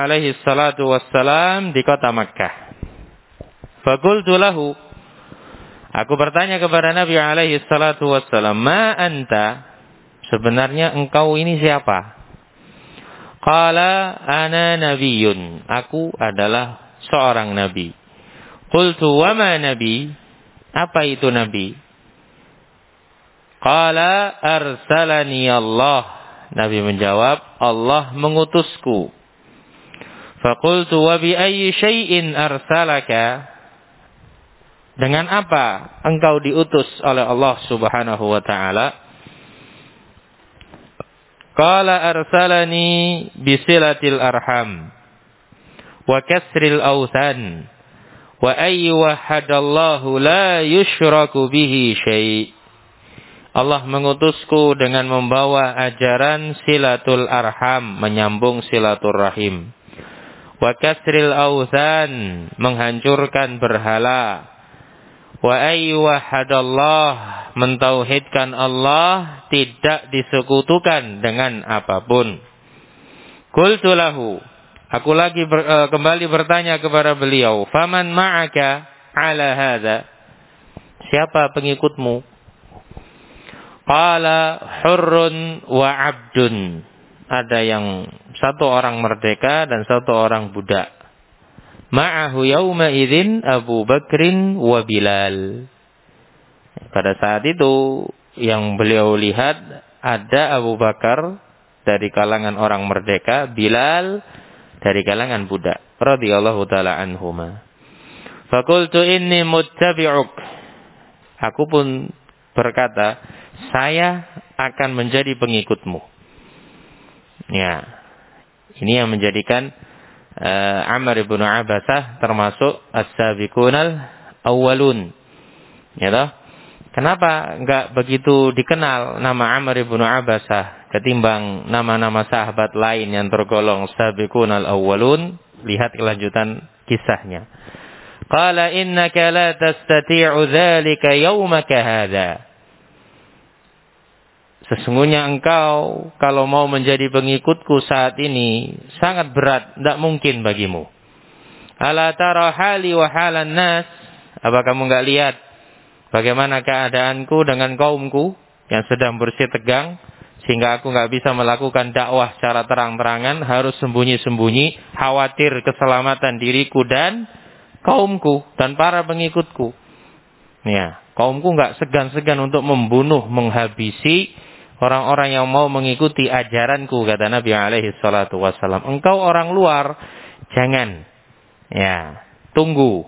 alaihi salatu wassalam di kota Makkah. Faqultu lahu, aku bertanya kepada Nabi alaihi salatu wassalam, ma anta, sebenarnya engkau ini siapa? Qala ana nabiyyun, aku adalah seorang nabi. Qultu wa ma nabi, apa itu nabi? Qala arsalani Allah, Nabi menjawab, Allah mengutusku. Faqultu wa bi ayyi syai'in arsalaka, dengan apa engkau diutus oleh Allah Subhanahu wa taala? Qala arsalani bisilatil arham wa kasril awthan wa ayyuhadallahu la yushraku bihi syai'. Allah mengutusku dengan membawa ajaran silatul arham, menyambung silaturrahim. Wa kasril awthan, menghancurkan berhala. Wa ayyuhadallah, mentauhidkan Allah, tidak disekutukan dengan apapun. Qultu lahu, aku lagi kembali bertanya kepada beliau, faman ma'aka ala hadha, siapa pengikutmu? Qala hurrun wa abdun, ada yang satu orang merdeka dan satu orang budak. Ma'ahu yawma idzin Abu Bakrin wa Bilal. Pada saat itu yang beliau lihat ada Abu Bakar dari kalangan orang merdeka, Bilal dari kalangan budak, radhiyallahu taala anhuma. Faqultu inni muttabi'uk, aku pun berkata, saya akan menjadi pengikutmu. Ya, ini yang menjadikan Amr ibn Abasah termasuk as-sabiqunal awwalun. Ya toh? Kenapa enggak begitu dikenal nama Amr ibn Abasah ketimbang nama-nama sahabat lain yang tergolong sabiqunal awwalun? Lihat kelanjutan kisahnya. Qala innaka la tastati'u dzalika yawmaka hadza. Sesungguhnya engkau kalau mau menjadi pengikutku saat ini sangat berat, tidak mungkin bagimu. Ala tara hali wa halan nas, apa kamu enggak lihat bagaimana keadaanku dengan kaumku yang sedang bersih tegang, sehingga aku enggak bisa melakukan dakwah secara terang-terangan, harus sembunyi-sembunyi, khawatir keselamatan diriku dan kaumku dan para pengikutku. Ya, kaumku enggak segan-segan untuk membunuh, menghabisi orang-orang yang mau mengikuti ajaranku, kata Nabi alaihi salatu wassalam. Engkau orang luar, jangan. Ya, tunggu.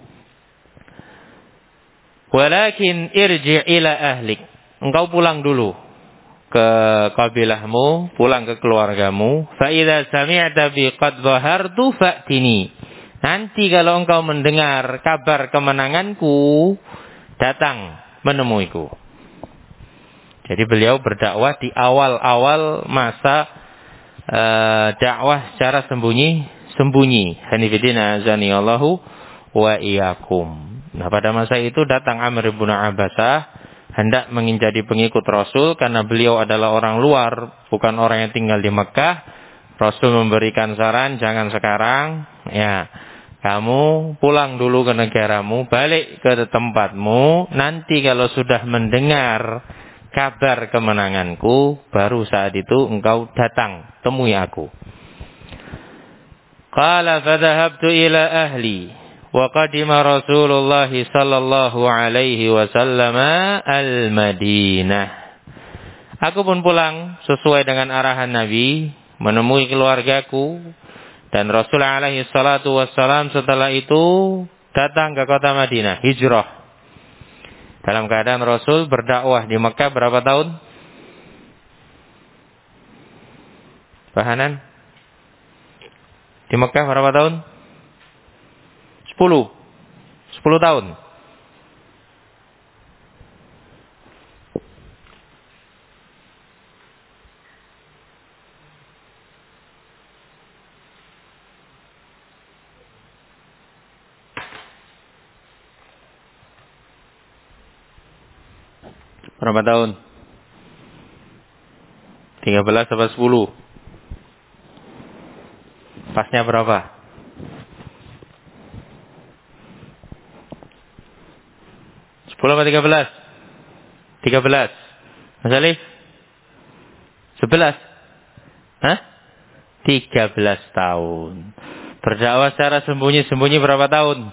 Walakin irji' ila ahlik. Engkau pulang dulu ke kabilahmu, pulang ke keluargamu. Fa idza sami'ta bi qad dhahartu fa'tini. Nanti kalau engkau mendengar kabar kemenanganku, datang menemuiku. Jadi beliau berdakwah di awal-awal masa dakwah secara sembunyi. Hanifidina azanillahu wa iyyakum. Nah, pada masa itu datang Amr ibn Abasah hendak menjadi pengikut Rasul karena beliau adalah orang luar, bukan orang yang tinggal di Mekah. Rasul memberikan saran, jangan sekarang, ya. Kamu pulang dulu ke negaramu, balik ke tempatmu, nanti kalau sudah mendengar kabar kemenanganku, baru saat itu engkau datang, temui aku. Qala fadhahabtu ila ahli wa qadima Rasulullah sallallahu alaihi wasallam al-Madinah. Aku pun pulang sesuai dengan arahan Nabi, menemui keluargaku, dan Rasul alaihi salatu wassalam setelah itu datang ke kota Madinah, hijrah. Dalam keadaan Rasul berdakwah di Mekah berapa tahun? Bahanan? Di Mekah berapa tahun? 10 tahun. Berapa tahun? 13 atau 10? Pasnya berapa? 10 atau 13? 13. Mas Alif? 11? Hah? 13 tahun. Berdakwah secara sembunyi-sembunyi berapa tahun?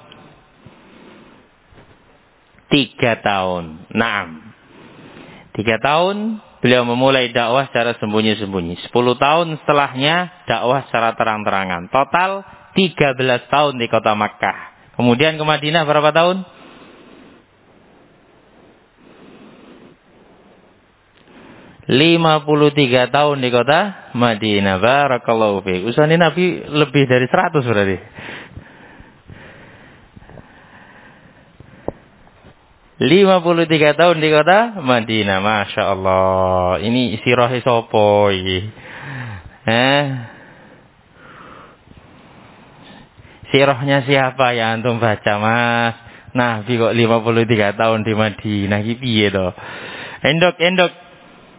3 tahun. Naam. 3 tahun beliau memulai dakwah secara sembunyi-sembunyi. 10 tahun setelahnya dakwah secara terang-terangan. Total 13 tahun di kota Makkah. Kemudian ke Madinah berapa tahun? 53 tahun di kota Madinah. Barakallahu fiik. Usaha Nabi lebih dari 100 berarti. 53 tahun di kota Madinah. Masya Allah. Ini sirah sopo ini. Sirahnya siapa ya antum baca, Mas? Nabi kok 53 tahun di Madinah. Ini piye toh? Endok.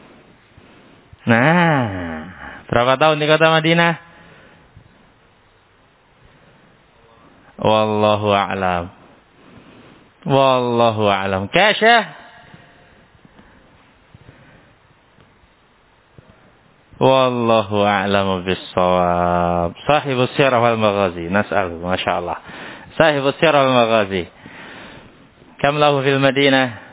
Nah, berapa tahun di kota Madinah? Wallahu a'lam. Wallahu a'lam. Kasyah? Wallahu a'lamu bis-shawab. Sahibus sirah wal maghazi. Nas'al, masyaallah. Sahibus sirah wal maghazi. Kam lahu fil Madinah?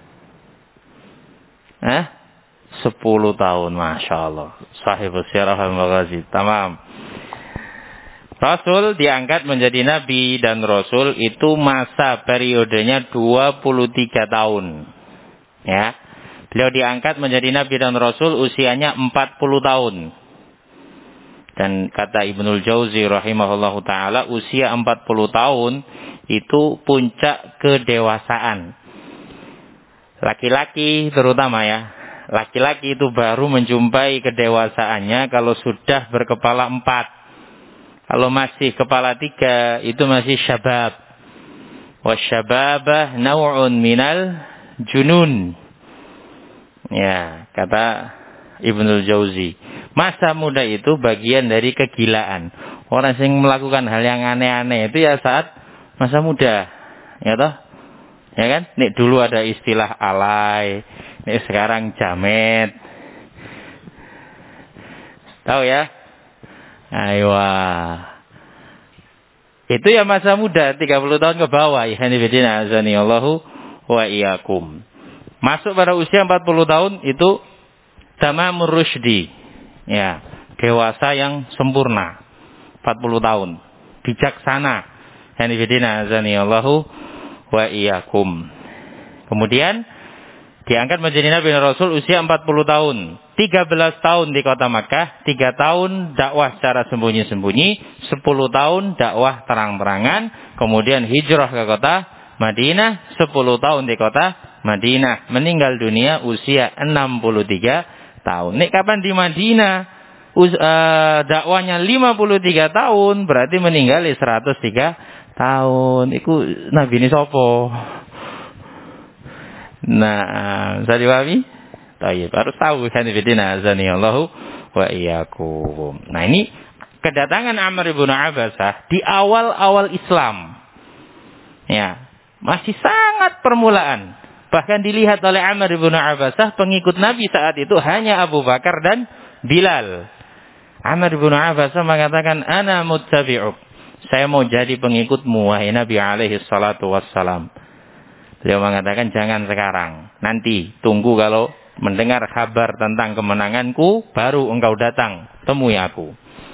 10 tahun, Masya Allah. Sahibus sirah wal maghazi. Tamam. Rasul diangkat menjadi Nabi dan Rasul itu masa periodenya 23 tahun. Ya. Beliau diangkat menjadi Nabi dan Rasul usianya 40 tahun. Dan kata Ibnul Jauzi rahimahullahu ta'ala, usia 40 tahun itu puncak kedewasaan. Laki-laki terutama ya. Laki-laki itu baru menjumpai kedewasaannya kalau sudah berkepala 4. Kalau masih kepala 3 itu masih syabab. Wasyababah naw'un minal junun. Ya, kata Ibnul Jauzi. Masa muda itu bagian dari kegilaan. Orang yang melakukan hal yang aneh-aneh itu ya saat masa muda. Ya toh? Ya kan? Nih dulu ada istilah alay. Nih sekarang jamet. Tahu ya? Aywa. Itu ya masa muda 30 tahun ke bawah. Ikhwanifidina azani Allahu wa iyyakum. Masuk pada usia 40 tahun itu tamamur rusydi. Ya, dewasa yang sempurna. 40 tahun. Bijaksana. Ikhwanifidina azani Allahu wa iyyakum. Kemudian diangkat menjadi Nabi dan Rasul usia 40 tahun. 13 tahun di kota Makkah, 3 tahun dakwah secara sembunyi-sembunyi, 10 tahun dakwah terang-terangan, kemudian hijrah ke kota Madinah, 10 tahun di kota Madinah. Meninggal dunia usia 63 tahun. Nek kapan di Madinah dakwahnya 53 tahun, berarti meninggal 103 tahun. Iku Nabi ini sopo? Nah, bisa dipahami? Tayyib, harus tahu kan bidina azani Allahu wa iyyakum. Nah, ini kedatangan Amr ibn Abbasah di awal-awal Islam. Ya, masih sangat permulaan. Bahkan dilihat oleh Amr ibn Abbasah pengikut Nabi saat itu hanya Abu Bakar dan Bilal. Amr ibn Abbasah mengatakan, "Ana muttabi'uk." Saya mau jadi pengikutmu wahai Nabi alaihi salatu wassalam. Beliau mengatakan jangan sekarang. Nanti tunggu kalau mendengar kabar tentang kemenanganku baru engkau datang temui aku.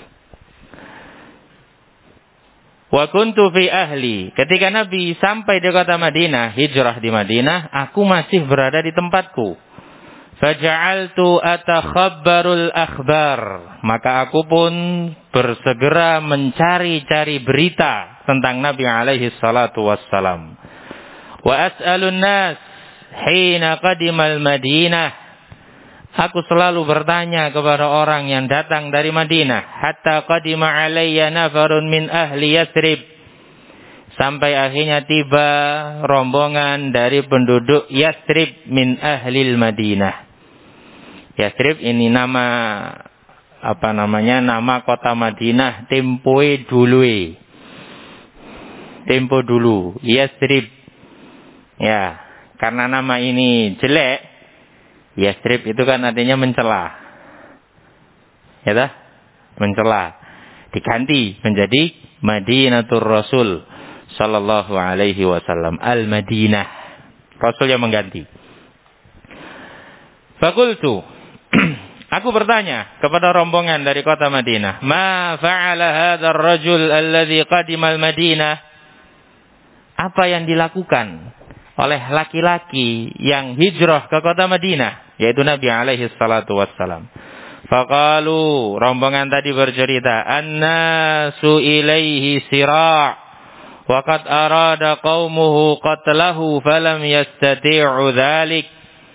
Wa kuntu fi ahli. Ketika Nabi sampai di kota Madinah, hijrah di Madinah, aku masih berada di tempatku. Faja'altu atakhabbarul akhbar. Maka aku pun bersegera mencari-cari berita tentang Nabi alaihi salatu wassalam. Wa as'alun nas hina qadimal Madinah. Aku selalu bertanya kepada orang yang datang dari Madinah. Hatta qadima alayya nafarun min ahli Yathrib. Sampai akhirnya tiba rombongan dari penduduk Yathrib min ahlil Madinah. Yathrib ini nama nama kota Madinah tempo dulu, Yasrib. Ya, karena nama ini jelek, Yasrib itu kan artinya mencela. Ya dah? Mencela. Diganti menjadi Madinatur Rasul sallallahu alaihi wasallam, Al-Madinah. Rasul yang mengganti. Fakultu, aku bertanya kepada rombongan dari kota Madinah, ma fa'ala hadzal rajul alladhi qadima al-Madinah? Apa yang dilakukan oleh laki-laki yang hijrah ke kota Madinah, yaitu Nabi alaihi salatu wassalam? Faqalu, rombongan tadi bercerita, annasu ilaihi sira' wa qad arada qaumuhu qatlahu falam yastati'u dzalik.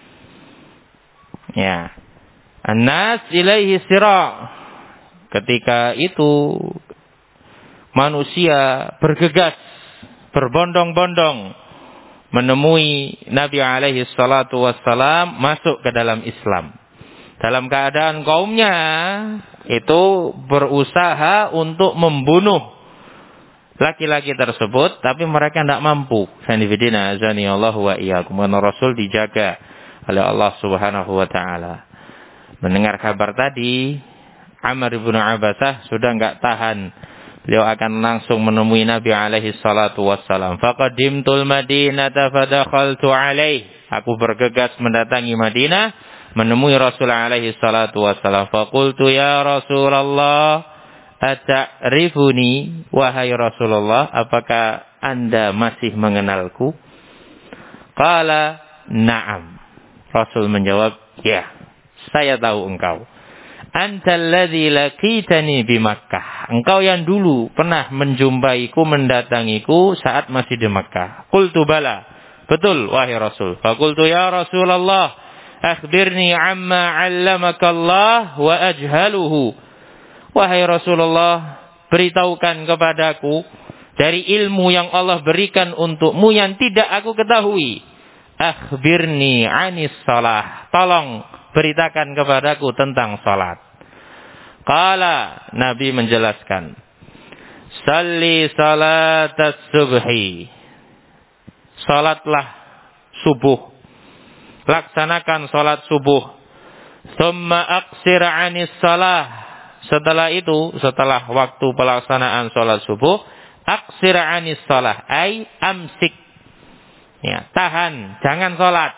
Ya. An-nas ilaihi sira'. Ketika itu manusia bergegas, berbondong-bondong menemui Nabi alaihi salatu wassalam, masuk ke dalam Islam. Dalam keadaan kaumnya itu berusaha untuk membunuh laki-laki tersebut, tapi mereka tidak mampu. Sanifidina azanillahu wa iyyakum. Rasul dijaga oleh Allah Subhanahu wa taala. Mendengar kabar tadi, Amr bin Abbasah sudah enggak tahan. Beliau akan langsung menemui Nabi alaihi salatu wassalam. Faqadimtul Madinata fadakhaltu alaihi. Aku bergegas mendatangi Madinah, menemui Rasul alaihi salatu wassalam. Faqultu ya Rasulullah, ata'rifuni, wahai Rasulullah, apakah Anda masih mengenalku? Qala na'am. Rasul menjawab, ya, saya tahu engkau. Antal ladzi laqitani bi Makkah. Engkau yang dulu pernah menjumpaiku, mendatangiku saat masih di Makkah. Qultu bala. Betul, wahai Rasul. Faqultu ya Rasulullah, akhbirni amma 'allamaka Allah wa ajhaluhu. Wahai Rasulullah, beritahukan kepadaku dari ilmu yang Allah berikan untukmu yang tidak aku ketahui. Akhbirni 'anis shalah. Tolong beritakan kepadaku tentang salat. Qala, Nabi menjelaskan, salli salatas subhi. Salatlah subuh. Laksanakan salat subuh. Thumma aqsir 'anis salah. Setelah itu, setelah waktu pelaksanaan salat subuh, aqsir 'anis salah, ai amsik. Ya, tahan, jangan salat.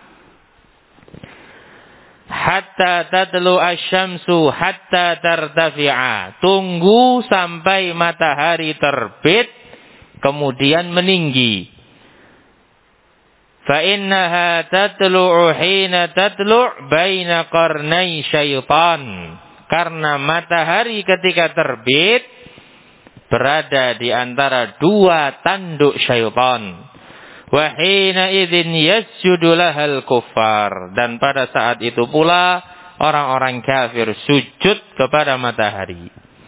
Hatta tatlu asy-syamsu hatta tartafi'a. Tunggu sampai matahari terbit kemudian meninggi. Fa innaha tatlu'u hina tatlu' baina qarnai syaitan. Karena matahari ketika terbit berada di antara dua tanduk syaitan. Wa hina idzin yasjudu lahal kuffar, dan pada saat itu pula orang-orang kafir sujud kepada matahari.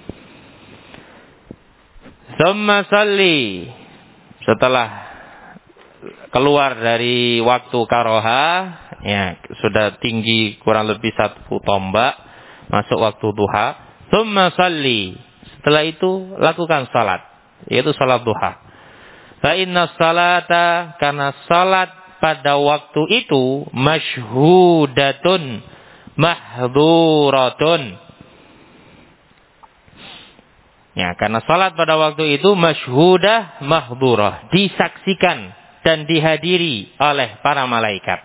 Tsumma salli, setelah keluar dari waktu karoha, ya sudah tinggi kurang lebih 1 tombak, masuk waktu duha. Tsumma salli, setelah itu lakukan salat, yaitu salat duha. Fa inna salata, karena salat pada waktu itu masyhudatun mahdhuratun. Ya, karena salat pada waktu itu masyhudah mahdhurah, disaksikan dan dihadiri oleh para malaikat.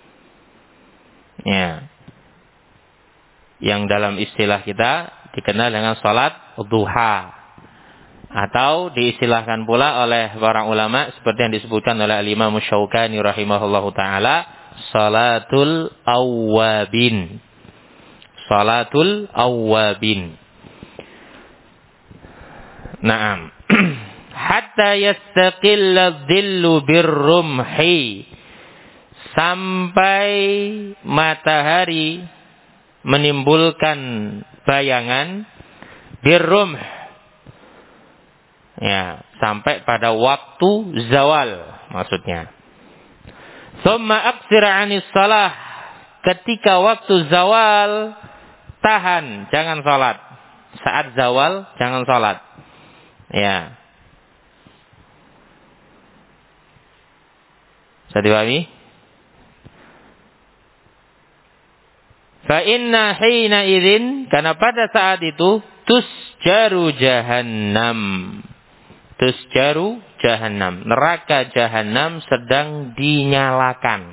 Ya. Yang dalam istilah kita dikenal dengan salat duha. Atau diistilahkan pula oleh para ulama seperti yang disebutkan oleh Al-Imam Syaukani rahimahullahu ta'ala, salatul awwabin. Salatul awwabin. Naam. Hatta yastaqilla dhillu birrumhi. Sampai matahari menimbulkan bayangan birrumh. Ya, sampai pada waktu zawal maksudnya. Tsumma aqsir 'anis shalah. Ketika waktu zawal tahan, jangan sholat. Saat zawal, jangan sholat. Ya. Bisa dipahami? Fa inna hina idzin, karena pada saat itu tusjaru jahannam. Tusjaru jahannam. Neraka jahannam sedang dinyalakan.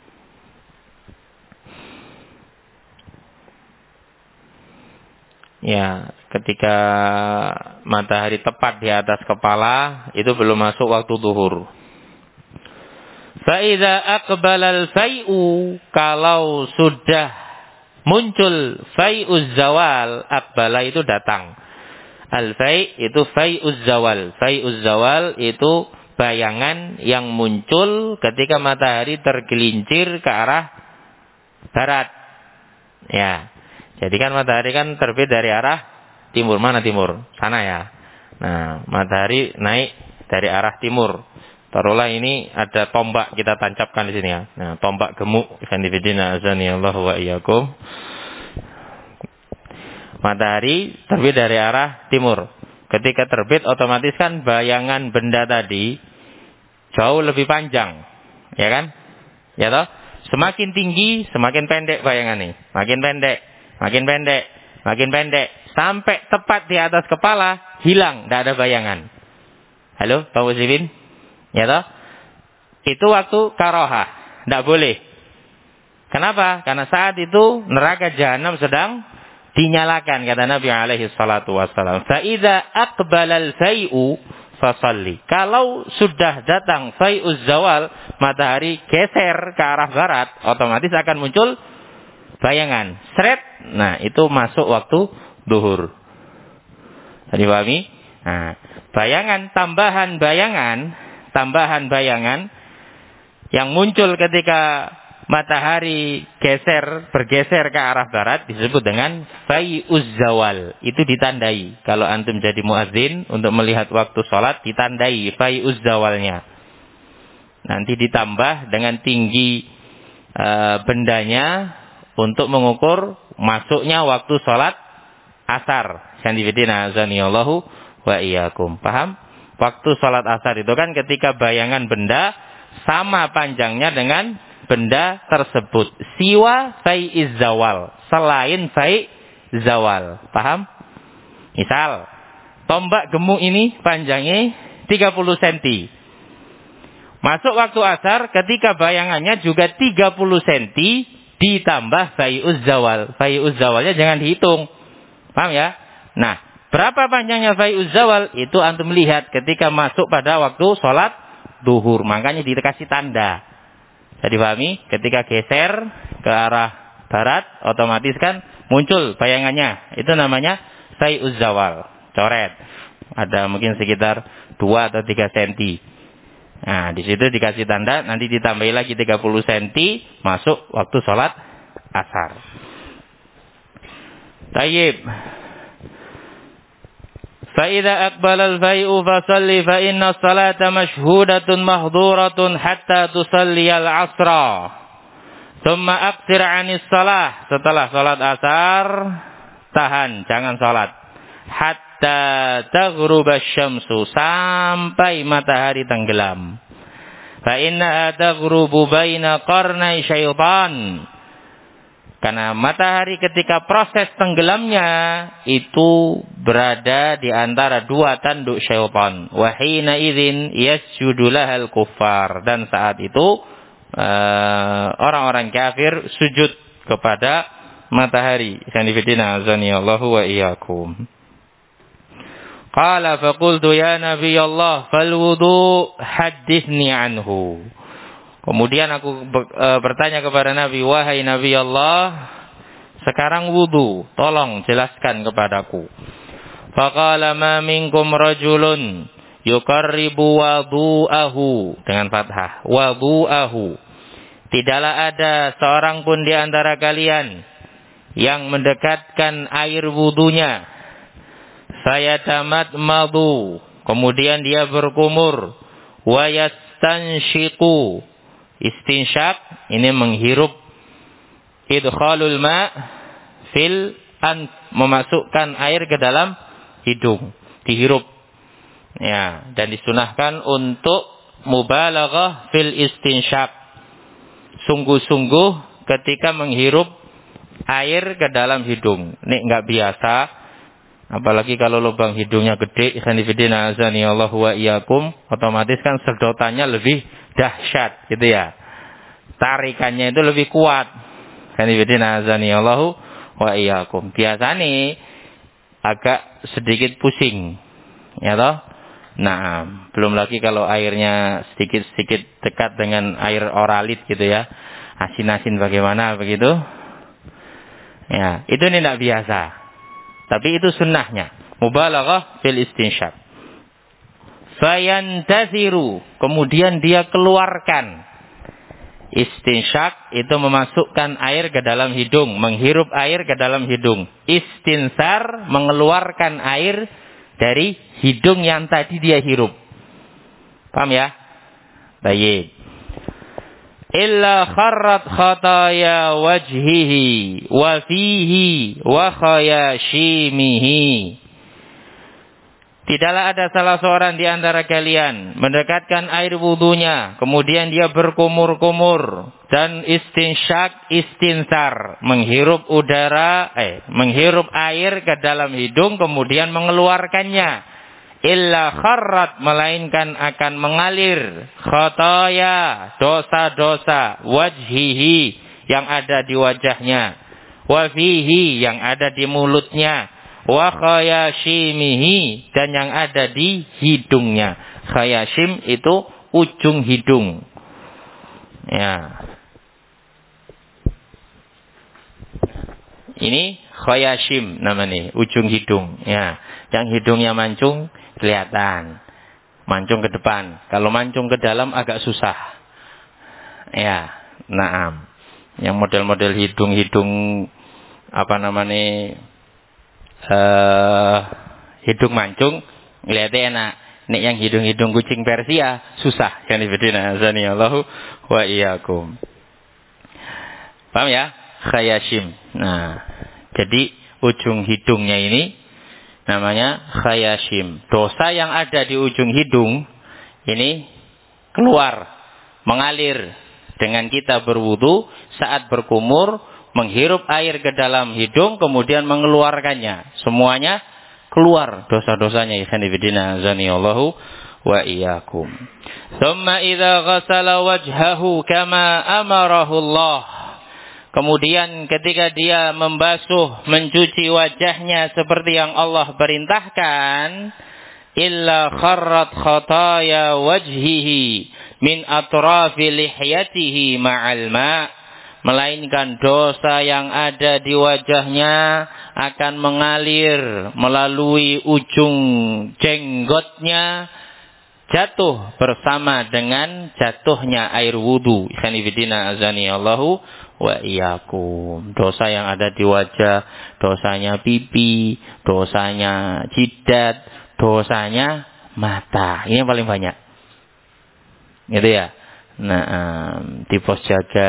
Ya, ketika matahari tepat di atas kepala, itu belum masuk waktu zuhur. Fa idza aqbala al-fai'u, kalau sudah muncul fai'uz zawal, aqbala itu datang. Al-fai' itu fai'uz zawal. Fai'uz zawal itu bayangan yang muncul ketika matahari tergelincir ke arah barat. Ya. Jadi kan matahari kan terbit dari arah timur. Mana timur? Sana ya. Nah, matahari naik dari arah timur. Taruhlah ini ada tombak kita tancapkan di sini ya. Nah, tombak gemuk. Ikhwanifidina azanillahu wa iyyakum. Matahari terbit dari arah timur. Ketika terbit otomatis kan bayangan benda tadi jauh lebih panjang. Ya kan? Ya toh? Semakin tinggi, semakin pendek bayangannya. Makin pendek, makin pendek, makin pendek. Sampai tepat di atas kepala, hilang, tidak ada bayangan. Halo, Pak Muslimin? Ya toh? Itu waktu karohah. Tidak boleh. Kenapa? Karena saat itu neraka jahanam sedang dinyalakan, kata Nabi alaihi salatu wassalam. Fa idza aqbalal fai'u fasalli. Kalau sudah datang fai'uz zawal, matahari geser ke arah barat, otomatis akan muncul bayangan. Sret. Nah, itu masuk waktu zuhur. Tadi pahami? Nah, tambahan bayangan yang muncul ketika matahari bergeser ke arah barat disebut dengan fai'uz zawal. Itu ditandai. Kalau antum jadi muadzin untuk melihat waktu sholat, ditandai fai'uz zawalnya. Nanti ditambah dengan tinggi bendanya untuk mengukur masuknya waktu sholat asar. Sanifidina azanillahu wa iyyakum. Paham? Waktu sholat asar itu kan ketika bayangan benda sama panjangnya dengan benda tersebut. Siwa fai'iz zawal. Selain fai'iz zawal. Paham? Misal, tombak gemuk ini panjangnya 30 cm. Masuk waktu asar ketika bayangannya juga 30 cm ditambah fai'uz zawal. Fai'uz zawalnya jangan dihitung. Paham ya? Nah, berapa panjangnya fai'uz zawal? Itu antum lihat ketika masuk pada waktu sholat zuhur. Makanya dikasih tanda. Jadi pahami, ketika geser ke arah barat, otomatis kan muncul bayangannya. Itu namanya fai'uz zawal. Coret. Ada mungkin sekitar 2 atau 3 cm. Nah, di situ dikasih tanda, nanti ditambahi lagi 30 cm, masuk waktu sholat asar. Tayyib. فَإِذَا أَقْبَلَ الْفَيْءُ فَصَلِّ فَإِنَّ الصَّلَاةَ مَشْهُودَةٌ مَحْضُورَةٌ حَتَّى تُصَلِّيَ الْعَصْرَ ثُمَّ أَقْصِرْ عَنِ الصَّلَاةِ. Setelah salat asar, tahan, jangan salat. Hatta taghruba syamsu, sampai matahari tenggelam. Fa innaha taghrubu baina qarnai syaitan. Karena matahari ketika proses tenggelamnya itu berada di antara 2 tanduk syaitan. Wa hina idzin yasjudu lahal kuffar. Dan saat itu orang-orang kafir sujud kepada matahari. Sanifidina azanillahu wa iyyakum. Qala faqultu ya Nabi Allah fal wudu hadithni anhu. Kemudian aku bertanya kepada Nabi, wahai Nabi Allah, sekarang wudu, tolong jelaskan kepadaku. Faqala ma minkum rajulun yuqarribu wudu'ahu, dengan fathah, wudu'ahu. Tidaklah ada seorang pun di antara kalian yang mendekatkan air wudunya. Fayatamatmadu, kemudian dia berkumur, wa yastanshiqu. Istinsyak ini menghirup idkhalul ma fil memasukkan air ke dalam hidung, dihirup. Ya, dan disunahkan untuk mubalaghah fil istinsyaq. Sungguh-sungguh ketika menghirup air ke dalam hidung. Ini enggak biasa. Apalagi kalau lubang hidungnya gede, ikhwanifidina azanillahu wa iyyakum, otomatis kan sedotannya lebih dahsyat gitu ya. Tarikannya itu lebih kuat. Ikhwanifidina azanillahu wa iyyakum. Biasanya agak sedikit pusing. Ya toh? Nah, belum lagi kalau airnya sedikit-sedikit dekat dengan air oralit gitu ya. Asin-asin bagaimana begitu? Ya, itu tidak biasa. Tapi itu sunnahnya. Mubalaghah fil istinsyaq. Fayantaziru. Kemudian dia keluarkan. Istinsyaq itu memasukkan air ke dalam hidung. Menghirup air ke dalam hidung. Istinsar mengeluarkan air dari hidung yang tadi dia hirup. Paham ya? Baik. Illa kharrat khataya wajhihi wa fihi wa khayashimihi. Tidaklah ada salah seorang di antara kalian mendekatkan air wudunya, kemudian dia berkumur-kumur dan istinsar, menghirup menghirup air ke dalam hidung kemudian mengeluarkannya. Illa kharrat, melainkan akan mengalir khataya, dosa-dosa, wajhihi, yang ada di wajahnya, wa fihi, yang ada di mulutnya, wa khayashimihi, dan yang ada di hidungnya. Khayashim itu ujung hidung. Ya. Ini khayashim namanya, ujung hidung. Ya. Yang hidungnya mancung kelihatan. Mancung ke depan. Kalau mancung ke dalam agak susah. Ya, naam. Yang model-model hidung-hidung hidung mancung ngeliatnya enak. Nek yang hidung-hidung kucing Persia susah. Kan ibadina azanillahu wa iyyakum. Paham ya? Khayashim. Nah, jadi ujung hidungnya ini namanya khayashim. Dosa yang ada di ujung hidung ini keluar, mengalir dengan kita berwudu saat berkumur, menghirup air ke dalam hidung kemudian mengeluarkannya. Semuanya keluar dosa-dosanya. Ikhwanifidina azanillahu wa iyyakum. Tsumma idza ghasala wajhahu kama amarahu Allah. Kemudian ketika dia membasuh, mencuci wajahnya seperti yang Allah perintahkan, illa kharrat khataya wajhihi min atrafi lihyatihi ma'al ma', melainkan dosa yang ada di wajahnya akan mengalir melalui ujung jenggotnya, jatuh bersama dengan jatuhnya air wudu. Ikhwanifidina azanillahu wa iyyakum. Dosa yang ada di wajah, dosanya pipi, dosanya jidat, dosanya mata. Ini yang paling banyak. Gitu ya. Nah, di pos jaga,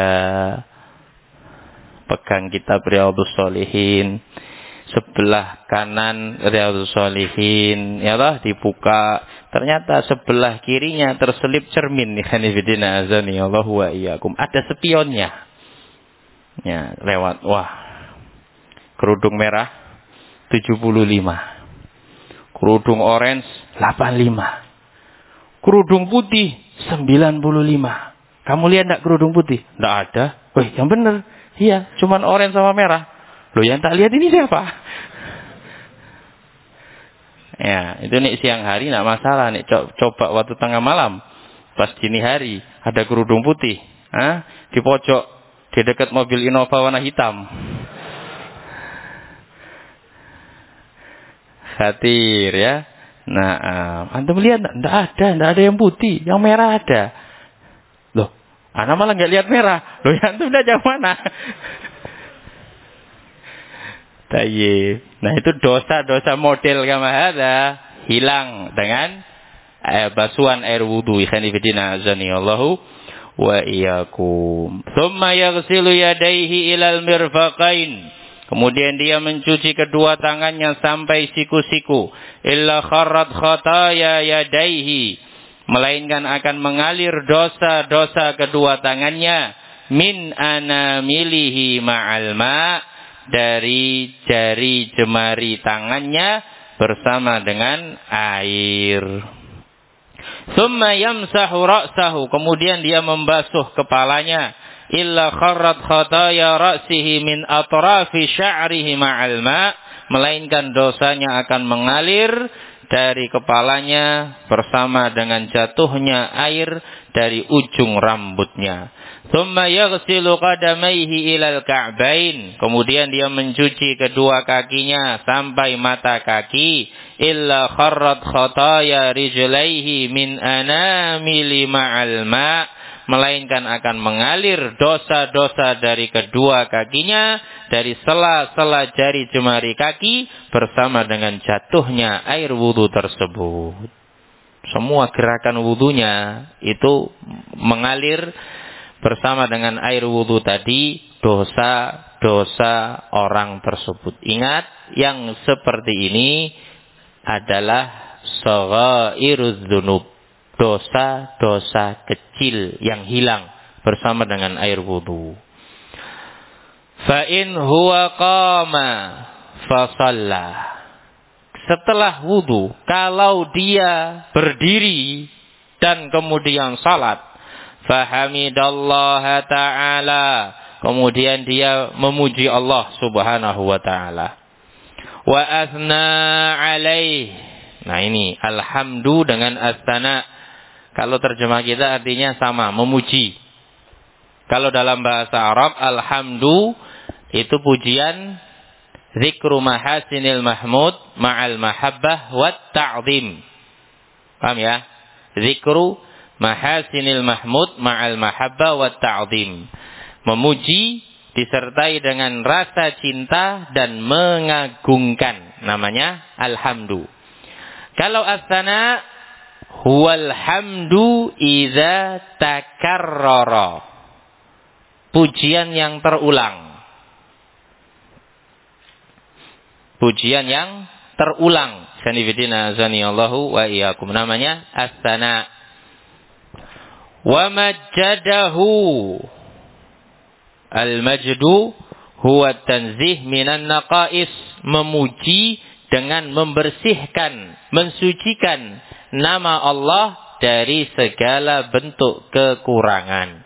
pegang kitab Riyadhus Shalihin, sebelah kanan Riyadhus Shalihin, ya toh, dibuka, ternyata sebelah kirinya terselip cermin. Ikhwanifidina azanillahu wa iyyakum. Ada spionnya. Ya, lewat. Wah. Kerudung merah 75. Kerudung orange 85. Kerudung putih 95. Kamu lihat enggak kerudung putih? Enggak ada. Wih, yang benar. Iya, cuman orange sama merah. Loh, yang tak lihat ini siapa? Ya, itu nih siang hari enggak masalah nih. Coba waktu tengah malam. Pas dini hari ada kerudung putih, di pojok di dekat mobil Innova warna hitam. Khatir ya. Nah, antum lihat enggak ada yang putih, yang merah ada. Loh, ana malah enggak lihat merah. Loh, ya antum udah jauh mana? Tayyib. Nah, itu dosa-dosa model kama hada hilang dengan basuhan air wudu. Ikhwanifidina azanillahu wa iyyakum. Tsumma yaghsilu yadayhi ilal mirfaqain. Kemudian dia mencuci kedua tangannya sampai siku-siku. Illa kharrat khataya yadaihi. Melainkan akan mengalir dosa-dosa kedua tangannya. Min anamilihi ma'al ma'. Dari jari jemari tangannya bersama dengan air. Thumma yamsahu ra'sahu. Kemudian dia membasuh kepalanya. Illa kharrat khataya ra'sihi min atrafi sya'rihi ma'al ma'. Melainkan dosanya akan mengalir dari kepalanya bersama dengan jatuhnya air dari ujung rambutnya. Thumma yaghsilu qadamaihi ilal ka'bain. Kemudian dia mencuci kedua kakinya sampai mata kaki. Illa kharrat khataya rijlaihi min anamili ma'al ma'. Melainkan akan mengalir dosa-dosa dari kedua kakinya, dari sela-sela jari jemari kaki, bersama dengan jatuhnya air wudu tersebut. Semua gerakan wudunya itu mengalir bersama dengan air wudu tadi, dosa-dosa orang tersebut. Ingat, yang seperti ini adalah shaghairudz dzunub. Dosa-dosa kecil yang hilang bersama dengan air wudu. Fa in huwa qama fa shalla. Setelah wudu, kalau dia berdiri dan kemudian salat, fa hamidallaha ta'ala, kemudian dia memuji Allah Subhanahu wa taala. Wa athna alaih. Nah ini alhamdu dengan astana. Kalau terjemah kita artinya sama, memuji. Kalau dalam bahasa Arab, alhamdu itu pujian, zikru mahasinil mahmud ma'al mahabbah wat ta'zim. Paham ya? Zikru mahasinil mahmud ma'al mahabbah wat ta'zim. Memuji disertai dengan rasa cinta dan mengagungkan. Namanya alhamdu. Kalau astana, huwal hamdu idza takarrara. Pujian yang terulang. Pujian yang terulang. Sanifidina azanillahu wa iyyakum. Namanya as-sana. Wa majjadahu. Al-majdu huwa tanzih minan naqais. Memuji dengan membersihkan, mensucikan nama Allah dari segala bentuk kekurangan.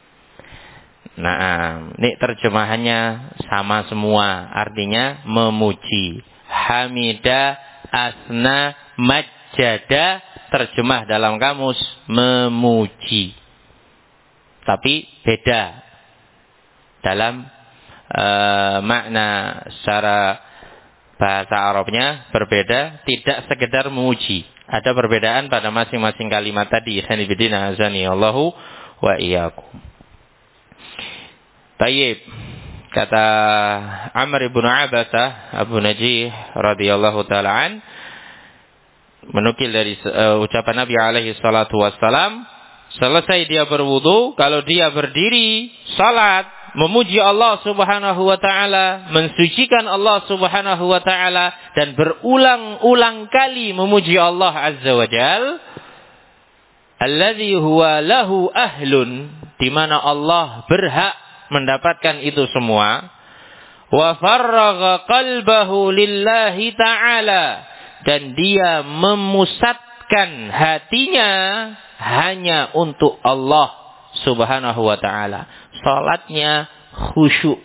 Nah, ini terjemahannya sama semua. Artinya memuji. Hamida, asna, majjada. Terjemah dalam kamus memuji. Tapi beda. Dalam makna secara bahasa Arabnya berbeda. Tidak sekedar memuji. Ada perbedaan pada masing-masing kalimat tadi. Sanibidina azani Allahu wa iyyakum. Tayyib. Kata Amr ibn Abasah Abu Najih radhiyallahu ta'ala an, menukil dari ucapan Nabi alaihi salatu wassalam, selesai dia berwudu, kalau dia berdiri salat, memuji Allah Subhanahu wa taala, mensucikan Allah Subhanahu wa taala, dan berulang-ulang kali memuji Allah Azza wa Jal, alladzi huwa lahu ahlun, di mana Allah berhak mendapatkan itu semua, wa farragha qalbahu lillahi ta'ala, dan dia memusatkan hatinya hanya untuk Allah Subhanahu wa ta'ala. Salatnya khusyuk,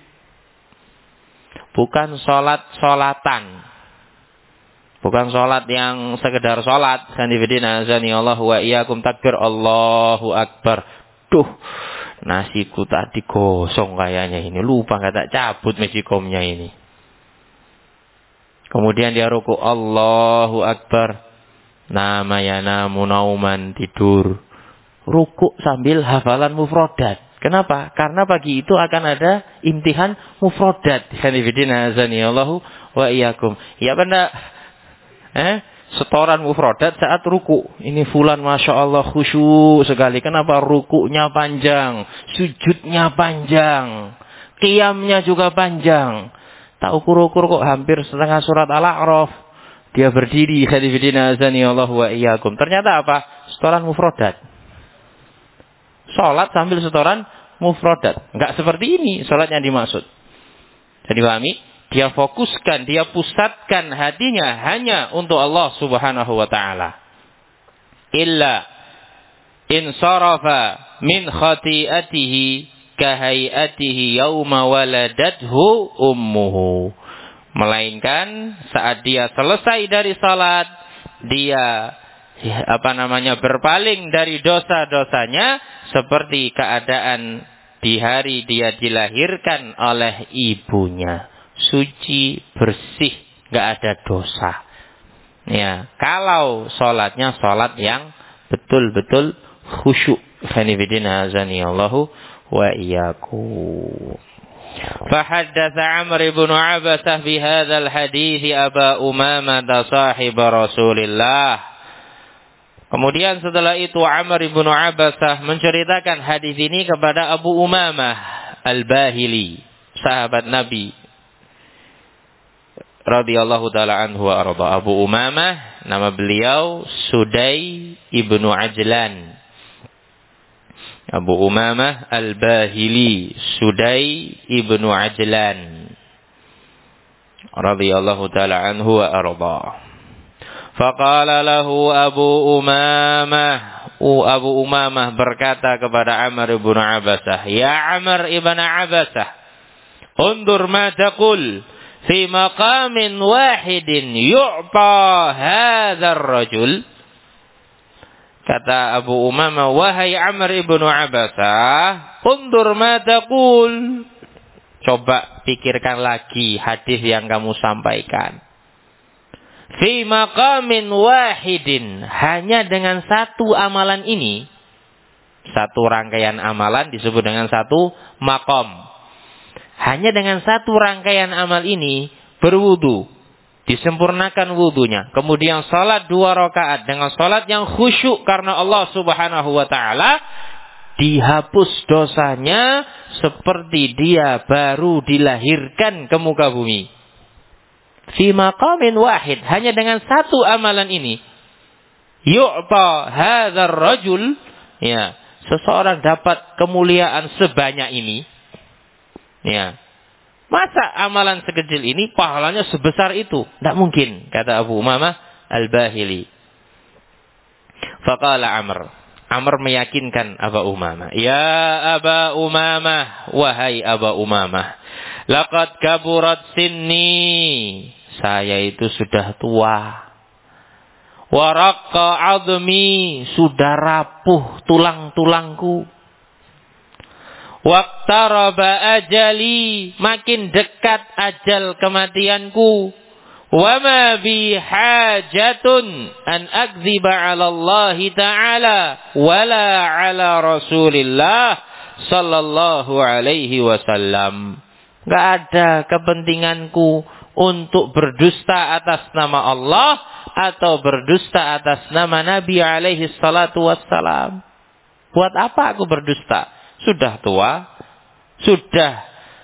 bukan salat-salatan, bukan salat yang sekedar salat. Sanifidina azani Allah wa iyyakum, takbir Allahu akbar. Duh, nasiku tadi gosong kayaknya ini. Lupa nggak tak cabut mejikomnya ini. Kemudian dia ruku, Allahu akbar. Nama ya namu nauman, tidur. Ruku sambil hafalan mufrodat. Kenapa? Karena pagi itu akan ada imtihan mufrodat. Hanifidina azani Allahu wa iyyakum. Ya benar. Setoran mufrodat saat ruku. Ini fulan masya Allah khusyuk sekali. Kenapa? Rukunya panjang, sujudnya panjang, qiyamnya juga panjang. Tak ukur-ukur kok hampir setengah surat Al-A'raf. Dia berdiri, khadifidina azani Allah wa iyyakum. Ternyata apa? Setoran mufradat. Salat sambil setoran mufradat. Enggak seperti ini salat yang dimaksud. Jadi pahami? Dia fokuskan, dia pusatkan hatinya hanya untuk Allah Subhanahu wa taala. Illa in sarafa min khati'atihi kahayatihi yauma waladathu ummuhu. Melainkan saat dia selesai dari salat, dia berpaling dari dosa-dosanya seperti keadaan di hari dia dilahirkan oleh ibunya. Suci, bersih, enggak ada dosa. Ya, kalau salatnya salat yang betul-betul khusyuk. Fanibidina azani Allahu wa iyyakum. فحدث عمرو بن عبسة بهذا الحديث أبا أمامة صاحب رسول الله. Kemudian setelah itu Amr bin Abasah menceritakan hadis ini kepada Abu Umamah Al-Bahili, sahabat Nabi radhiyallahu taala anhu wa arda. Abu Umamah nama beliau Sudai ibnu Ajlan. Abu Umamah Al-Bahili, Sudai ibnu Ajlan radhiyallahu taala anhu wa arda. Faqala lahu Abu Umamah berkata kepada Amr ibn Abasah, "Ya Amr ibn Abasah, undur ma taqul fi maqamin wahidin yu'ta hadzal rajul." Kata Abu Umamah, "Wahai Amr ibn Abasah, undur ma taqul." Coba pikirkan lagi hadis yang kamu sampaikan. Fi maqamin wahidin, hanya dengan satu amalan ini, satu rangkaian amalan disebut dengan satu maqam. Hanya dengan satu rangkaian amal ini berwudu, disempurnakan wudunya, kemudian salat 2 rakaat dengan salat yang khusyuk karena Allah Subhanahu wa taala, dihapus dosanya seperti dia baru dilahirkan ke muka bumi. Fi maqamin wahid, hanya dengan satu amalan ini. Yu'ta hadzal rajul, ya, seseorang dapat kemuliaan sebanyak ini. Ya. Masa amalan sekecil ini pahalanya sebesar itu? Tidak mungkin, kata Abu Umamah Al-Bahili. Faqala Amr meyakinkan Abu Umamah. Ya Aba Umamah, wahai Abu Umamah, laqad kaburat sinni, saya itu sudah tua. Wa raqqa 'azmi, sudah rapuh tulang-tulangku. Waqtaraba ajali, makin dekat ajal kematianku. Wa ma bi hajatun an akdziba 'ala Allah ta'ala wala 'ala Rasulillah sallallahu alaihi wasallam. Enggak ada kepentinganku untuk berdusta atas nama Allah atau berdusta atas nama Nabi alaihi salatu wassalam. Buat apa aku berdusta? Sudah tua, sudah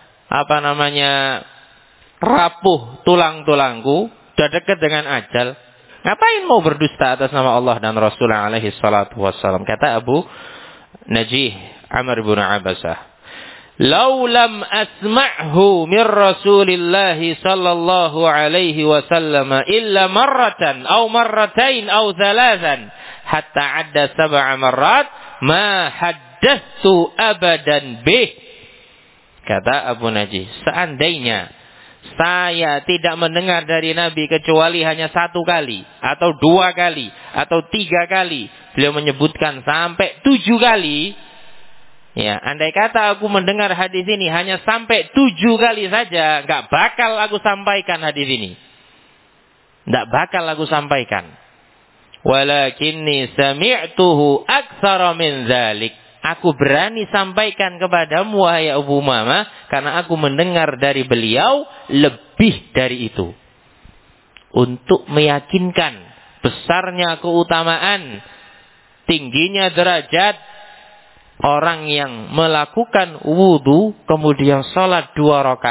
rapuh tulang-tulangku, sudah dekat dengan ajal. Ngapain mau berdusta atas nama Allah dan Rasulullah alaihi salatu wassalam? Kata Abu Najih Amr bin Abasah, "Lau lam asma'hu min Rasulillah sallallahu alaihi wasallam illa marratan aw marratain aw thalathan hatta adda 7 marrat ma haddatsu abadan bih." Kata Abu Najih, seandainya saya tidak mendengar dari Nabi kecuali hanya 1 kali atau 2 kali atau 3 kali, beliau menyebutkan sampai 7 kali. Ya, andai kata aku mendengar hadis ini hanya sampai 7 kali saja, enggak bakal aku sampaikan hadis ini. Enggak bakal aku sampaikan. Walakinni sami'tuhu aktsara min dzalik. Aku berani sampaikan kepadamu wahai Abu Umamah karena aku mendengar dari beliau lebih dari itu. Untuk meyakinkan besarnya keutamaan, tingginya derajat orang yang melakukan wudu kemudian salat 2 rakaat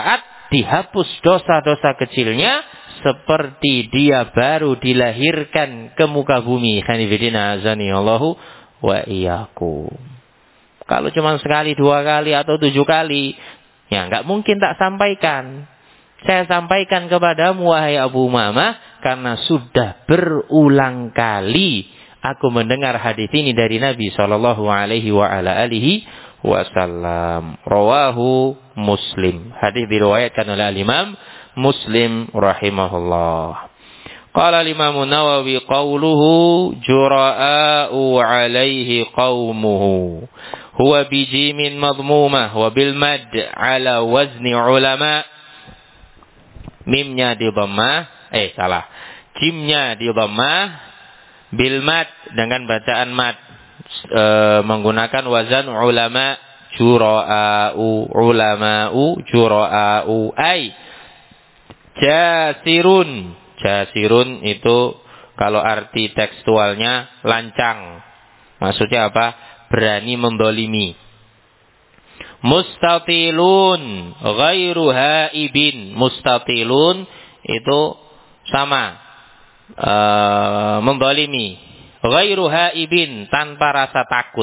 dihapus dosa-dosa kecilnya seperti dia baru dilahirkan ke muka bumi. Khanifidina azani Allahu wa iyyakum. Kalau cuma sekali, 2 kali atau 7 kali, ya nggak mungkin tak sampaikan. Saya sampaikan kepadamu wahai Abu Umamah karena sudah berulang kali aku mendengar hadis ini dari Nabi sallallahu alaihi wa ala alihi wasallam. Rawahu Muslim. Hadis diriwayatkan oleh Imam Muslim rahimahullah. Qala Imam Nawawi qawluhu jura'u alaihi qaumuhu huwa bijimin madmumah wa bil mad ala wazni ulama. Mimnya di dhammah, jimnya di dhammah, bil mad dengan bacaan mad, menggunakan wazan ulama, jura'u, ulama'u, jura'u, ay jasirun. Jasirun itu kalau arti tekstualnya lancang. Maksudnya apa? Berani mendolimi. Mustatilun ghairu haibin. Mustatilun itu sama mendolimi. Ghairu haibin, tanpa rasa takut.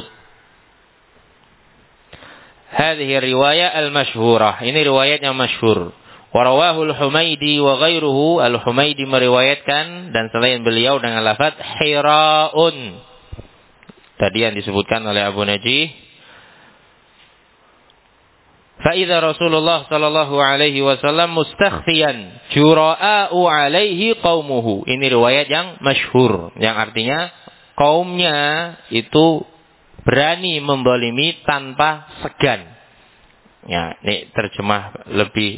Hadhihi riwayah al-masyhurah. Ini riwayat yang masyhur. Warawahu al-Humaidi wa ghairuhu. Al-Humaidi meriwayatkan dan selain beliau dengan lafaz hiraun. Tadi yang disebutkan oleh Abu Najih. Fa'idha Rasulullah sallallahu alaihi wasallam mustakhfiyan jura'u alaihi qaumuhu. Ini riwayat yang masyhur, yang artinya kaumnya itu berani mendolimi tanpa segan. Ya, ini terjemah lebih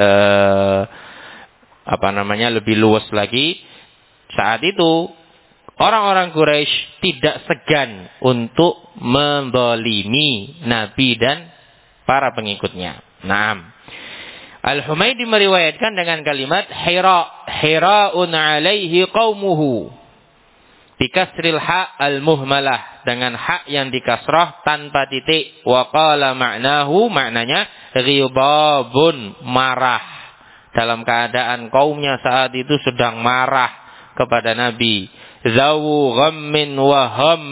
lebih luas lagi. Saat itu orang-orang Quraisy tidak segan untuk mendolimi Nabi dan para pengikutnya. Naam. Al-Humaidi meriwayatkan dengan kalimat hiraun alaihi qaumuhu. Bikasril ha al-muhmalah, dengan hak yang dikasrah tanpa titik. Wa qala ma'nahu, maknanya ghidabun, marah. Dalam keadaan kaumnya saat itu sedang marah kepada Nabi. Zawu ghammin wa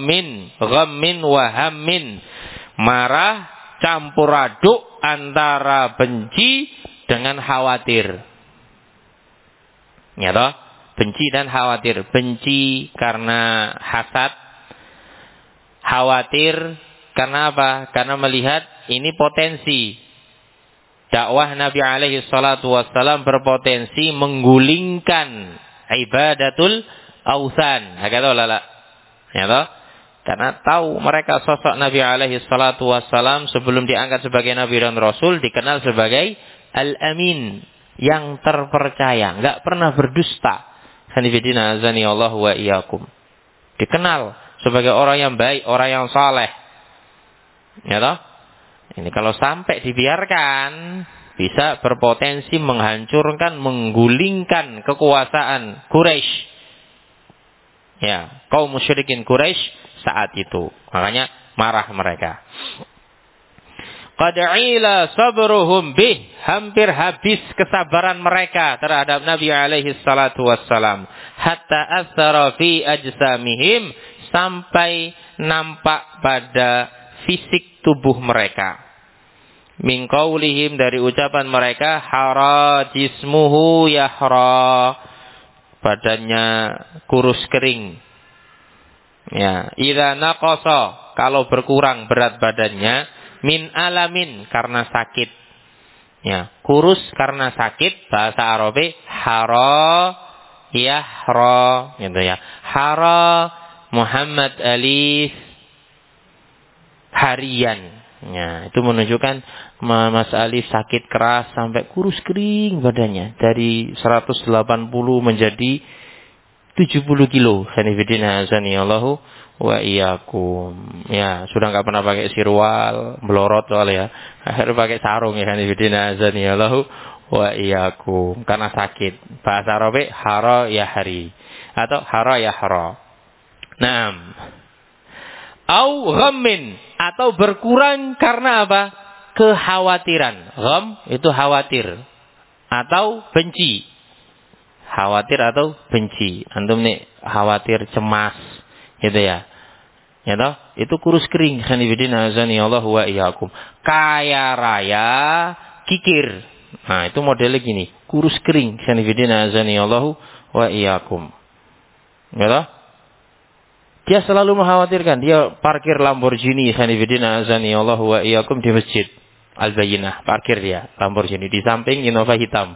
hammin. Marah campur aduk antara benci dengan khawatir. Ya toh? Benci dan khawatir. Benci karena hasad. Khawatir karena apa? Karena melihat ini potensi. Dakwah Nabi alaihi salatu wassalam berpotensi menggulingkan ibadatul ausan. Ya toh? Karena tahu mereka sosok Nabi alaihi salatu wassalam sebelum diangkat sebagai Nabi dan Rasul dikenal sebagai Al-Amin, yang terpercaya, enggak pernah berdusta. Hanifidina azani Allah wa iyyakum. Dikenal sebagai orang yang baik, orang yang saleh. Ya toh? Ini kalau sampai dibiarkan bisa berpotensi menghancurkan, menggulingkan kekuasaan Quraisy. Ya, kaum musyrikin Quraisy saat itu. Makanya marah mereka. Qad ila sabruhum bih, hampir habis kesabaran mereka terhadap Nabi alaihi salatu wassalam. Hatta athara fi ajsamihim, sampai nampak pada fisik tubuh mereka. Min qaulihim, dari ucapan mereka, hara jismuhu yahra, badannya kurus kering. Ya, idza naqasa, kalau berkurang berat badannya, min alamin, karena sakit. Ya, kurus karena sakit, bahasa Arabi hara yahra, gitu ya. Hara Muhammad Alif harian. Ya, itu menunjukkan Mas Alif sakit keras sampai kurus kering badannya, dari 180 menjadi 70 kilo. Sanifidina azanillahu wa iyyakum. Ya, sudah enggak pernah pakai sirwal, melorot soalnya ya. Akhirnya pakai sarung ya. Sanifidina azanillahu wa iyyakum, karena sakit. Bahasa Arabi hara yahri atau hara yahra. Naam. Au ghammin, atau berkurang karena apa? Kekhawatiran. Gham itu khawatir. atau benci. Khawatir atau benci. Antum nih khawatir, cemas, gitu ya. Ya toh? Itu kurus kering. Khanifidina azani Allah wa iyyakum. Kaya raya, kikir. Nah, itu modelnya gini. Kurus kering. Khanifidina azani Allah wa iyyakum. Ya toh? Dia selalu mengkhawatirkan. Dia parkir Lamborghini. Khanifidina azani Allah wa iyyakum di masjid Al-Bayyinah. Parkir dia Lamborghini. Di samping Innova hitam.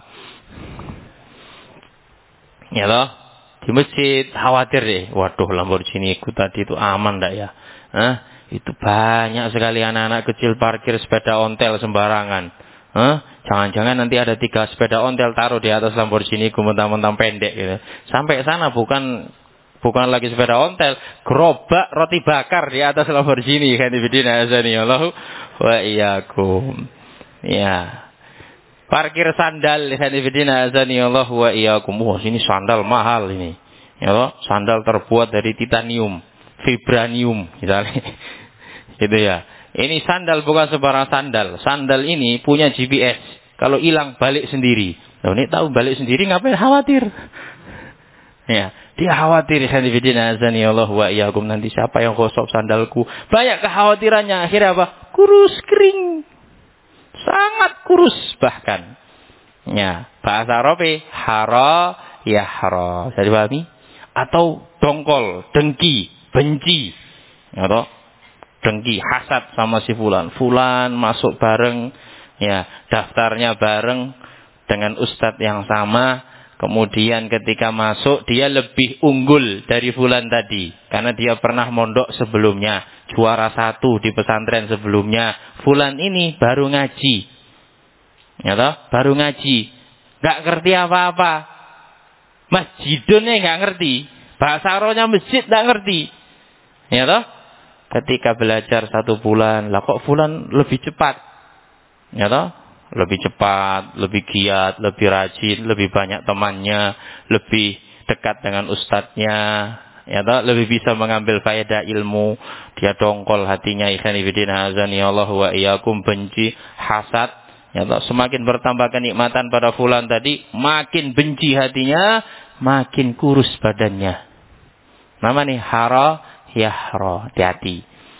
Ya toh? Di masjid khawatir deh. Waduh, Lamborghini ku tadi itu aman enggak ya? Hah? Itu banyak sekali anak-anak kecil parkir sepeda ontel sembarangan. Hah? Jangan-jangan nanti ada 3 sepeda ontel taruh di atas Lamborghini ku mentang-mentang pendek gitu. Sampai sana bukan lagi sepeda ontel, gerobak roti bakar di atas Lamborghini. Kan ibidina azani Allah wa iyyakum. Ya. Parkir sandal, hadifidina azani Allah wa iyyakum. Wah, ini sandal mahal ini. Ya toh, sandal terbuat dari titanium, vibranium misalnya. Gitu ya. Ini sandal bukan sembarang sandal. Sandal ini punya GPS. Kalau hilang balik sendiri. Nah, ini tahu balik sendiri ngapain khawatir? Ya, dia khawatir hadifidina azani Allah wa iyyakum, nanti siapa yang gosok sandalku. Banyak kekhawatirannya, akhirnya apa? Kurus kering. Sangat kurus bahkan. Ya, bahasa Arabe hara yahra. Bisa dipahami? Atau dongkol, dengki, benci. Atau dengki, hasad sama si fulan. Fulan masuk bareng, ya, daftarnya bareng dengan ustadz yang sama. Kemudian ketika masuk dia lebih unggul dari fulan tadi karena dia pernah mondok sebelumnya, juara 1 di pesantren sebelumnya. Fulan ini baru ngaji, ya toh? Baru ngaji, nggak ngerti apa-apa. Masjidunnya nggak ngerti, bahasa Arabnya masjid nggak ngerti, ya toh? Ketika belajar 1 bulan, lah kok fulan lebih cepat, ya toh? Lebih cepat, lebih giat, lebih rajin, lebih banyak temannya, lebih dekat dengan ustadznya, ya toh, lebih bisa mengambil faedah ilmu. Dia dongkol hatinya, ikhwan fillah azani Allah wa iyyakum, benci, hasad, ya toh, semakin bertambah kenikmatan pada fulan tadi, makin benci hatinya, makin kurus badannya. Nama nih hara yahra, hati-hati.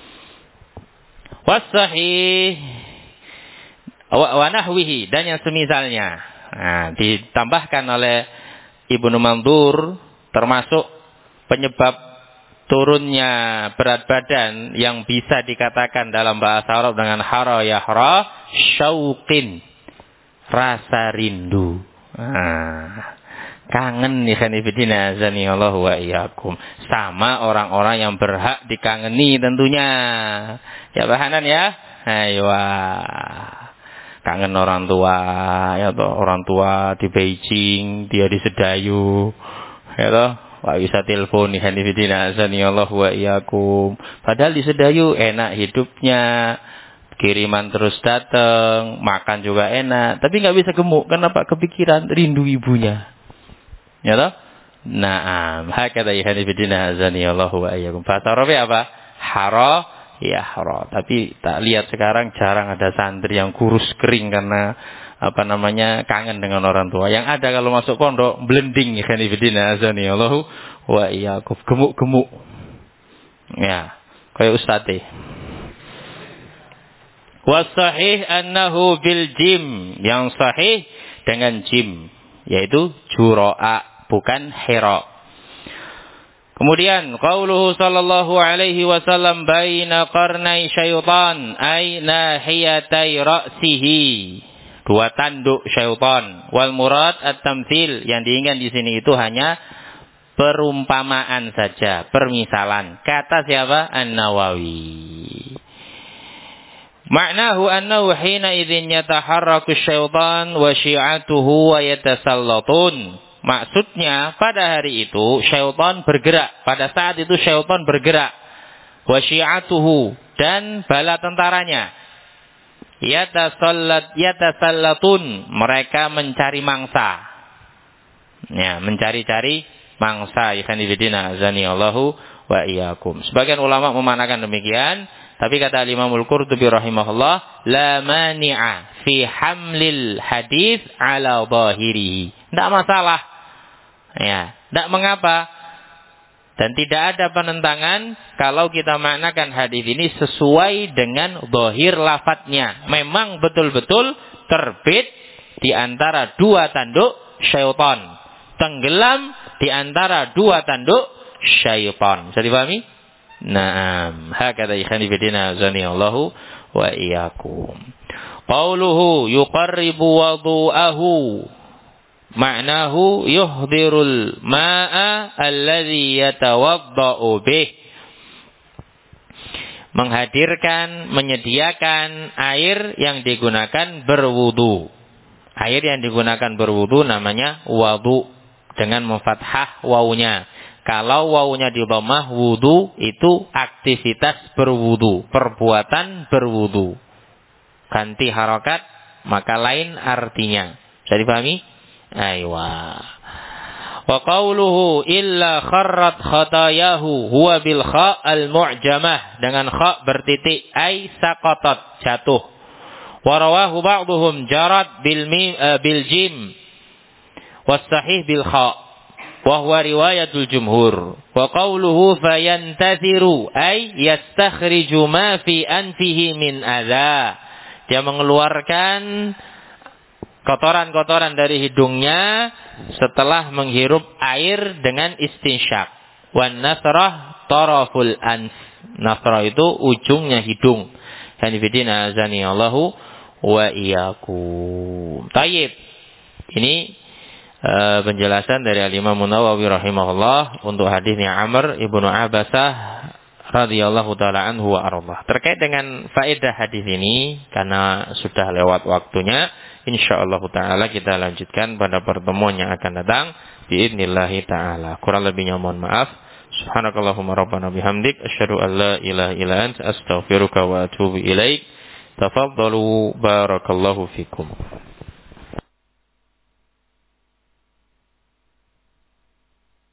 Wasahih wa nahwihi, dan yang semisalnya. Nah, ditambahkan oleh Ibnu Mandur, termasuk penyebab turunnya berat badan yang bisa dikatakan dalam bahasa Arab dengan hara yahra, syauqin, rasa rindu. Nah, kangen nih khanifidina azani Allah wa iyyakum, sama orang-orang yang berhak dikangeni tentunya. Ya bahanan ya. Ayo. Kangen orang tua, ya toh, orang tua di Beijing, dia di Sedayu, ya toh, Pak bisa telepon nih hanifidina azani Allah wa iyyakum. Padahal di Sedayu enak hidupnya, kiriman terus datang, makan juga enak, tapi nggak bisa gemuk, kenapa? Kepikiran rindu ibunya, ya toh. Naam, hakata hanifidina azani Allah wa iyyakum. Bahasa Arabnya apa? Hara yahra. Tapi tak lihat sekarang jarang ada santri yang kurus kering karena apa namanya kangen dengan orang tua. Yang ada kalau masuk pondok blending, khanifidina azani Allah wa iyyakum, gemuk-gemuk. Ya, kayak ustadz. Was sahih annahu bil jim, yang sahih dengan jim, yaitu jura'a, bukan hira. Kemudian qauluhu sallallahu alaihi wasallam baina qarnai syaitan, ay nahiyatai ra'sihi, 2 tanduk syaitan. Wal murad at-tamtsil, yang diinginkan di sini itu hanya perumpamaan saja, permisalan. Kata siapa? An-Nawawi. Ma'nahu annahu hina idzin yataharraku syaitan wa syi'atuhu wa yatasallatun. Maksudnya pada hari itu syaitan bergerak. Pada saat itu syaitan bergerak. Wa syi'atuhu, dan bala tentaranya. Yatasallatun, mereka mencari mangsa. Ya, mencari-cari mangsa. Ikhwan fillah azani Allahu wa iyyakum. Sebagian ulama memanakan demikian, tapi kata Imamul Qurtubi rahimahullah, la mani'a fi hamlil hadis ala zahirihi. Tidak masalah. Ya, tidak mengapa. Dan tidak ada penentangan kalau kita maknakan hadis ini sesuai dengan zahir lafadznya. Memang betul-betul terbit di antara dua tanduk syaitan. Tenggelam di antara dua tanduk syaitan. Bisa dipahami? Naam. Hakadha ikhwani fillah azanillahu wa iyyakum. Qauluhu yuqarribu wudu'ahu. Ma'nahu yuhdirul ma'a alladhi yatawadda'u bih. Menghadirkan, menyediakan air yang digunakan berwudu. Air yang digunakan berwudu namanya wudu dengan memfathah wawunya. Kalau wawunya di dhammah, wudu itu aktivitas berwudu, perbuatan berwudu. Ganti harokat, maka lain artinya. Bisa dipahami? Aywa. Wa qawluhu illa kharrat khatayahu huwa bil kha al mu'jamah, dengan kha bertitik, ay saqatat, jatuh. Wa rawahu ba'duhum jarat bil jim was sahih bil kha. Wa huwa riwayatul jumhur. Wa qawluhu fayantathiru ay yastakhriju ma fi anfihi min adza. Dia mengeluarkan kotoran-kotoran dari hidungnya setelah menghirup air dengan istinsyak. Wan nasrah taraful ans. Nasrah itu ujungnya hidung. Hanifidina azani Allahu wa iyyakum. Tayyib. Ini penjelasan dari Al-Imam Nawawi rahimahullah untuk hadisnya Amr ibnu Abasah radhiyallahu taala anhu wa ardah. Terkait dengan faedah hadis ini, karena sudah lewat waktunya, insyaallah taala kita lanjutkan pada pertemuan yang akan datang biidznillah taala. Kurang lebihnya mohon maaf. Subhanakallahumma rabbana bihamdik asyhadu an la ilaha illa anta astaghfiruka wa atubu ilaik. Tafaddalu barakallahu fikum.